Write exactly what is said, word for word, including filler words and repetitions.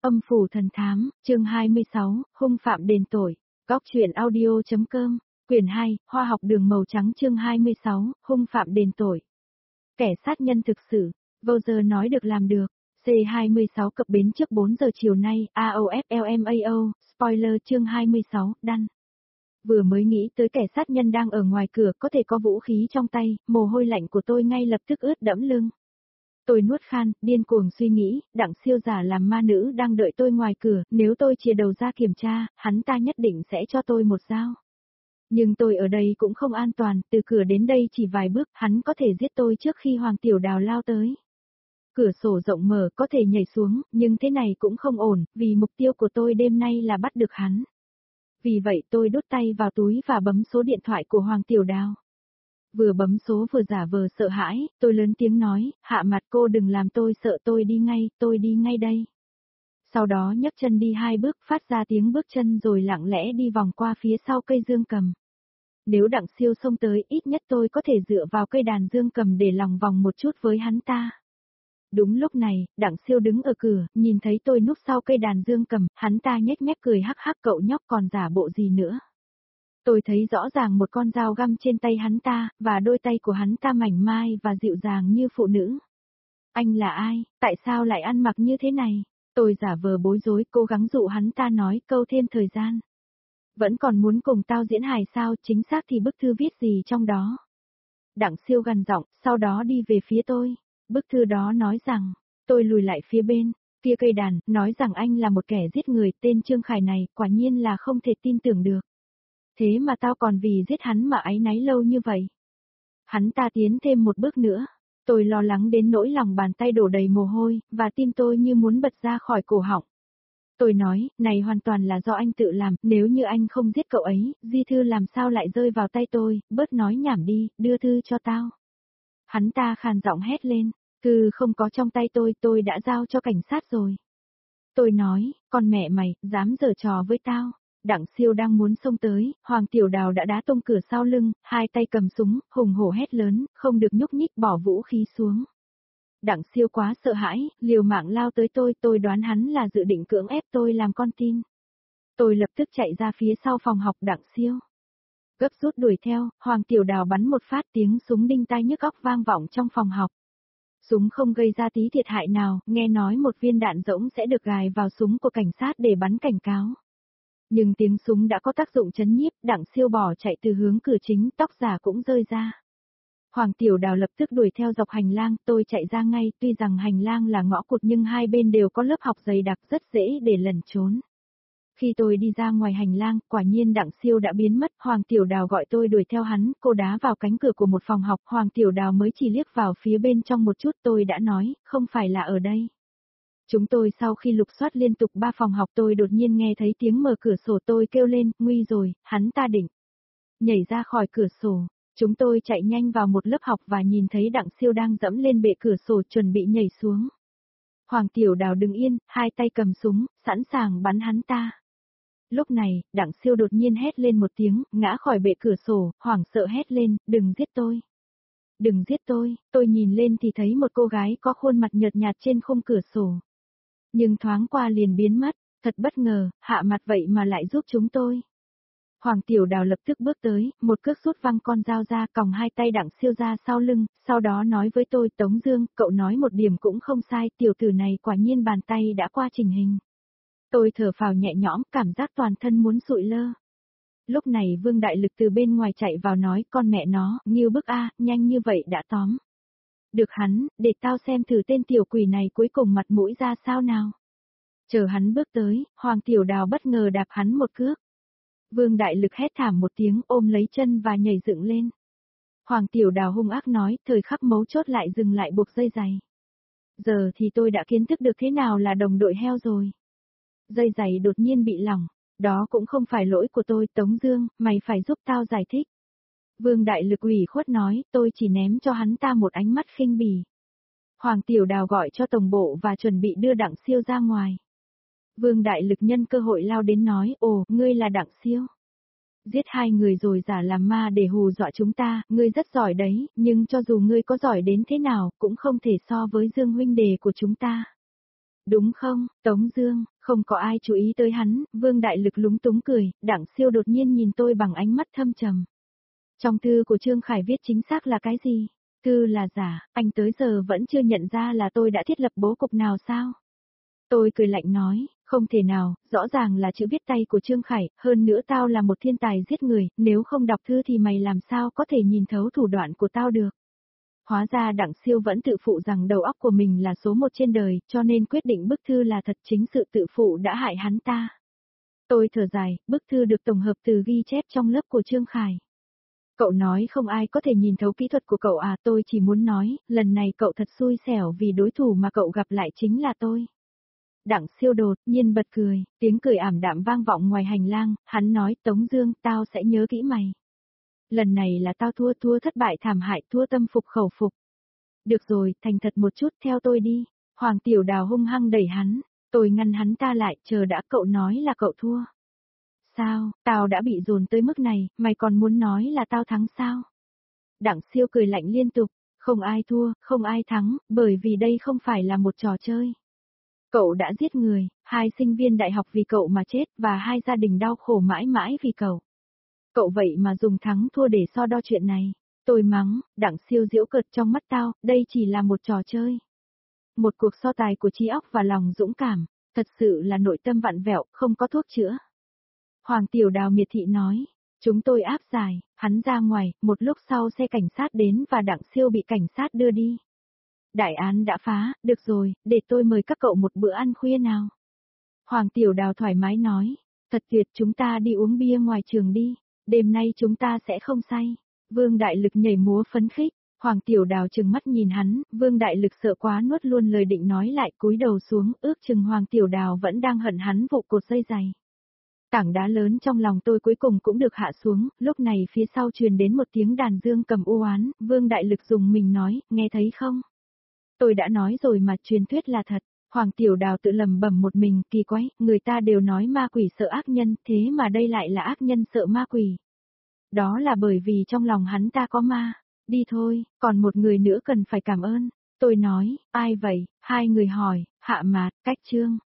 Âm phủ thần thám, chương hai mươi sáu, hung phạm đền tội. Góc truyện audio.com, quyển hai, Hoa học đường màu trắng chương hai mươi sáu, hung phạm đền tội. Kẻ sát nhân thực sự, vô giờ nói được làm được. C hai mươi sáu cập bến trước bốn giờ chiều nay, a o f l m a o, spoiler chương hai mươi sáu, đăng. Vừa mới nghĩ tới kẻ sát nhân đang ở ngoài cửa có thể có vũ khí trong tay, mồ hôi lạnh của tôi ngay lập tức ướt đẫm lưng. Tôi nuốt khan, điên cuồng suy nghĩ, Đặng Siêu giả làm ma nữ đang đợi tôi ngoài cửa, nếu tôi chìa đầu ra kiểm tra, hắn ta nhất định sẽ cho tôi một dao. Nhưng tôi ở đây cũng không an toàn, từ cửa đến đây chỉ vài bước, hắn có thể giết tôi trước khi Hoàng Tiểu Đào lao tới. Cửa sổ rộng mở có thể nhảy xuống, nhưng thế này cũng không ổn, vì mục tiêu của tôi đêm nay là bắt được hắn. Vì vậy tôi đút tay vào túi và bấm số điện thoại của Hoàng Tiểu Đào. Vừa bấm số vừa giả vờ sợ hãi, tôi lớn tiếng nói, hạ mặt cô đừng làm tôi sợ, tôi đi ngay, tôi đi ngay đây. Sau đó nhấc chân đi hai bước, phát ra tiếng bước chân rồi lặng lẽ đi vòng qua phía sau cây dương cầm. Nếu Đặng Siêu xông tới, ít nhất tôi có thể dựa vào cây đàn dương cầm để lòng vòng một chút với hắn ta. Đúng lúc này, Đặng Siêu đứng ở cửa, nhìn thấy tôi núp sau cây đàn dương cầm, hắn ta nhếch mép cười hắc hắc, cậu nhóc còn giả bộ gì nữa. Tôi thấy rõ ràng một con dao găm trên tay hắn ta, và đôi tay của hắn ta mảnh mai và dịu dàng như phụ nữ. Anh là ai, tại sao lại ăn mặc như thế này? Tôi giả vờ bối rối, cố gắng dụ hắn ta nói câu thêm thời gian. Vẫn còn muốn cùng tao diễn hài sao, chính xác thì bức thư viết gì trong đó? Đặng Siêu gằn giọng, sau đó đi về phía tôi. Bức thư đó nói rằng, tôi lùi lại phía bên kia cây đàn, nói rằng anh là một kẻ giết người, tên Trương Khải này, quả nhiên là không thể tin tưởng được. Thế mà tao còn vì giết hắn mà áy náy lâu như vậy. Hắn ta tiến thêm một bước nữa. Tôi lo lắng đến nỗi lòng bàn tay đổ đầy mồ hôi, và tim tôi như muốn bật ra khỏi cổ họng. Tôi nói, này hoàn toàn là do anh tự làm, nếu như anh không giết cậu ấy, di thư làm sao lại rơi vào tay tôi, bớt nói nhảm đi, đưa thư cho tao. Hắn ta khàn giọng hét lên, thư không có trong tay tôi, tôi đã giao cho cảnh sát rồi. Tôi nói, con mẹ mày, dám giở trò với tao. Đặng Siêu đang muốn xông tới, Hoàng Tiểu Đào đã đá tung cửa sau lưng, hai tay cầm súng, hùng hổ hét lớn, không được nhúc nhích, bỏ vũ khí xuống. Đặng Siêu quá sợ hãi, liều mạng lao tới tôi, tôi đoán hắn là dự định cưỡng ép tôi làm con tin. Tôi lập tức chạy ra phía sau phòng học Đặng Siêu. Gấp rút đuổi theo, Hoàng Tiểu Đào bắn một phát, tiếng súng đinh tai nhức óc vang vọng trong phòng học. Súng không gây ra tí thiệt hại nào, nghe nói một viên đạn rỗng sẽ được gài vào súng của cảnh sát để bắn cảnh cáo. Nhưng tiếng súng đã có tác dụng chấn nhiếp, Đặng Siêu bỏ chạy từ hướng cửa chính, tóc giả cũng rơi ra. Hoàng Tiểu Đào lập tức đuổi theo dọc hành lang, tôi chạy ra ngay, tuy rằng hành lang là ngõ cụt nhưng hai bên đều có lớp học dày đặc rất dễ để lẩn trốn. Khi tôi đi ra ngoài hành lang, quả nhiên Đặng Siêu đã biến mất, Hoàng Tiểu Đào gọi tôi đuổi theo hắn, cô đá vào cánh cửa của một phòng học, Hoàng Tiểu Đào mới chỉ liếc vào phía bên trong một chút, tôi đã nói, không phải là ở đây. Chúng tôi sau khi lục soát liên tục ba phòng học tôi đột nhiên nghe thấy tiếng mở cửa sổ, tôi kêu lên, nguy rồi, hắn ta định nhảy ra khỏi cửa sổ. Chúng tôi chạy nhanh vào một lớp học và nhìn thấy Đặng Siêu đang dẫm lên bệ cửa sổ chuẩn bị nhảy xuống. Hoàng Tiểu Đào đứng yên, hai tay cầm súng, sẵn sàng bắn hắn ta. Lúc này, Đặng Siêu đột nhiên hét lên một tiếng, ngã khỏi bệ cửa sổ, hoảng sợ hét lên, đừng giết tôi. Đừng giết tôi, tôi nhìn lên thì thấy một cô gái có khuôn mặt nhợt nhạt trên khung cửa sổ. Nhưng thoáng qua liền biến mất, thật bất ngờ, hạ mặt vậy mà lại giúp chúng tôi. Hoàng Tiểu Đào lập tức bước tới, một cước rút văng con dao ra, còng hai tay Đặng Siêu ra sau lưng, sau đó nói với tôi, Tống Dương, cậu nói một điểm cũng không sai, tiểu tử này quả nhiên bàn tay đã qua trình hình. Tôi thở phào nhẹ nhõm, cảm giác toàn thân muốn sụi lơ. Lúc này Vương Đại Lực từ bên ngoài chạy vào nói, con mẹ nó, nghiêu bức a, nhanh như vậy đã tóm được hắn, để tao xem thử tên tiểu quỷ này cuối cùng mặt mũi ra sao nào. Chờ hắn bước tới, Hoàng Tiểu Đào bất ngờ đạp hắn một cước. Vương Đại Lực hét thảm một tiếng, ôm lấy chân và nhảy dựng lên. Hoàng Tiểu Đào hung ác nói, thời khắc mấu chốt lại dừng lại buộc dây giày. Giờ thì tôi đã kiến thức được thế nào là đồng đội heo rồi. Dây giày đột nhiên bị lỏng, đó cũng không phải lỗi của tôi, Tống Dương, mày phải giúp tao giải thích. Vương Đại Lực ủy khuất nói, tôi chỉ ném cho hắn ta một ánh mắt khinh bỉ. Hoàng Tiểu Đào gọi cho tổng bộ và chuẩn bị đưa Đặng Siêu ra ngoài. Vương Đại Lực nhân cơ hội lao đến nói, ồ, ngươi là Đặng Siêu. Giết hai người rồi giả làm ma để hù dọa chúng ta, ngươi rất giỏi đấy, nhưng cho dù ngươi có giỏi đến thế nào, cũng không thể so với Dương huynh đệ của chúng ta. Đúng không, Tống Dương, Không có ai chú ý tới hắn, Vương Đại Lực lúng túng cười, Đặng Siêu đột nhiên nhìn tôi bằng ánh mắt thâm trầm. Trong thư của Trương Khải viết chính xác là cái gì? Thư là giả, anh tới giờ vẫn chưa nhận ra là tôi đã thiết lập bố cục nào sao? Tôi cười lạnh nói, không thể nào, rõ ràng là chữ viết tay của Trương Khải, hơn nữa tao là một thiên tài giết người, nếu không đọc thư thì mày làm sao có thể nhìn thấu thủ đoạn của tao được. Hóa ra Đặng Siêu vẫn tự phụ rằng đầu óc của mình là số một trên đời, cho nên quyết định bức thư là thật, chính sự tự phụ đã hại hắn ta. Tôi thở dài, bức thư được tổng hợp từ ghi chép trong lớp của Trương Khải. Cậu nói không ai có thể nhìn thấu kỹ thuật của cậu à, tôi chỉ muốn nói, lần này cậu thật xui xẻo vì đối thủ mà cậu gặp lại chính là tôi. Đặng Siêu đột nhiên bật cười, tiếng cười ảm đạm vang vọng ngoài hành lang, hắn nói, Tống Dương, tao sẽ nhớ kỹ mày. Lần này là tao thua, thua thất bại thảm hại, thua tâm phục khẩu phục. Được rồi, thành thật một chút, theo tôi đi. Hoàng Tiểu Đào hung hăng đẩy hắn, tôi ngăn hắn ta lại, chờ đã, cậu nói là cậu thua. Sao, tao đã bị dồn tới mức này, mày còn muốn nói là tao thắng sao? Đặng Siêu cười lạnh liên tục, không ai thua, không ai thắng, bởi vì đây không phải là một trò chơi. Cậu đã giết người, hai sinh viên đại học vì cậu mà chết và hai gia đình đau khổ mãi mãi vì cậu. Cậu vậy mà dùng thắng thua để so đo chuyện này. Tôi mắng, Đặng Siêu giễu cợt, trong mắt tao, đây chỉ là một trò chơi. Một cuộc so tài của trí óc và lòng dũng cảm, thật sự là nội tâm vặn vẹo, không có thuốc chữa. Hoàng Tiểu Đào miệt thị nói, chúng tôi áp giải, hắn ra ngoài, một lúc sau xe cảnh sát đến và Đặng Siêu bị cảnh sát đưa đi. Đại án đã phá, được rồi, để tôi mời các cậu một bữa ăn khuya nào. Hoàng Tiểu Đào thoải mái nói, thật tuyệt, chúng ta đi uống bia ngoài trường đi, đêm nay chúng ta sẽ không say. Vương Đại Lực nhảy múa phấn khích, Hoàng Tiểu Đào trừng mắt nhìn hắn, Vương Đại Lực sợ quá nuốt luôn lời định nói lại, cúi đầu xuống, ước chừng Hoàng Tiểu Đào vẫn đang hận hắn vụ cột dây giày. Tảng đá lớn trong lòng tôi cuối cùng cũng được hạ xuống, lúc này phía sau truyền đến một tiếng đàn dương cầm u oán, Vương Đại Lực dùng mình nói, nghe thấy không? Tôi đã nói rồi mà, truyền thuyết là thật. Hoàng Tiểu Đào tự lầm bẩm một mình, kỳ quái, người ta đều nói ma quỷ sợ ác nhân, thế mà đây lại là ác nhân sợ ma quỷ. Đó là bởi vì trong lòng hắn ta có ma. Đi thôi, còn một người nữa cần phải cảm ơn. Tôi nói, ai vậy? Hai người hỏi, Hạ Mạt, Cách Trương.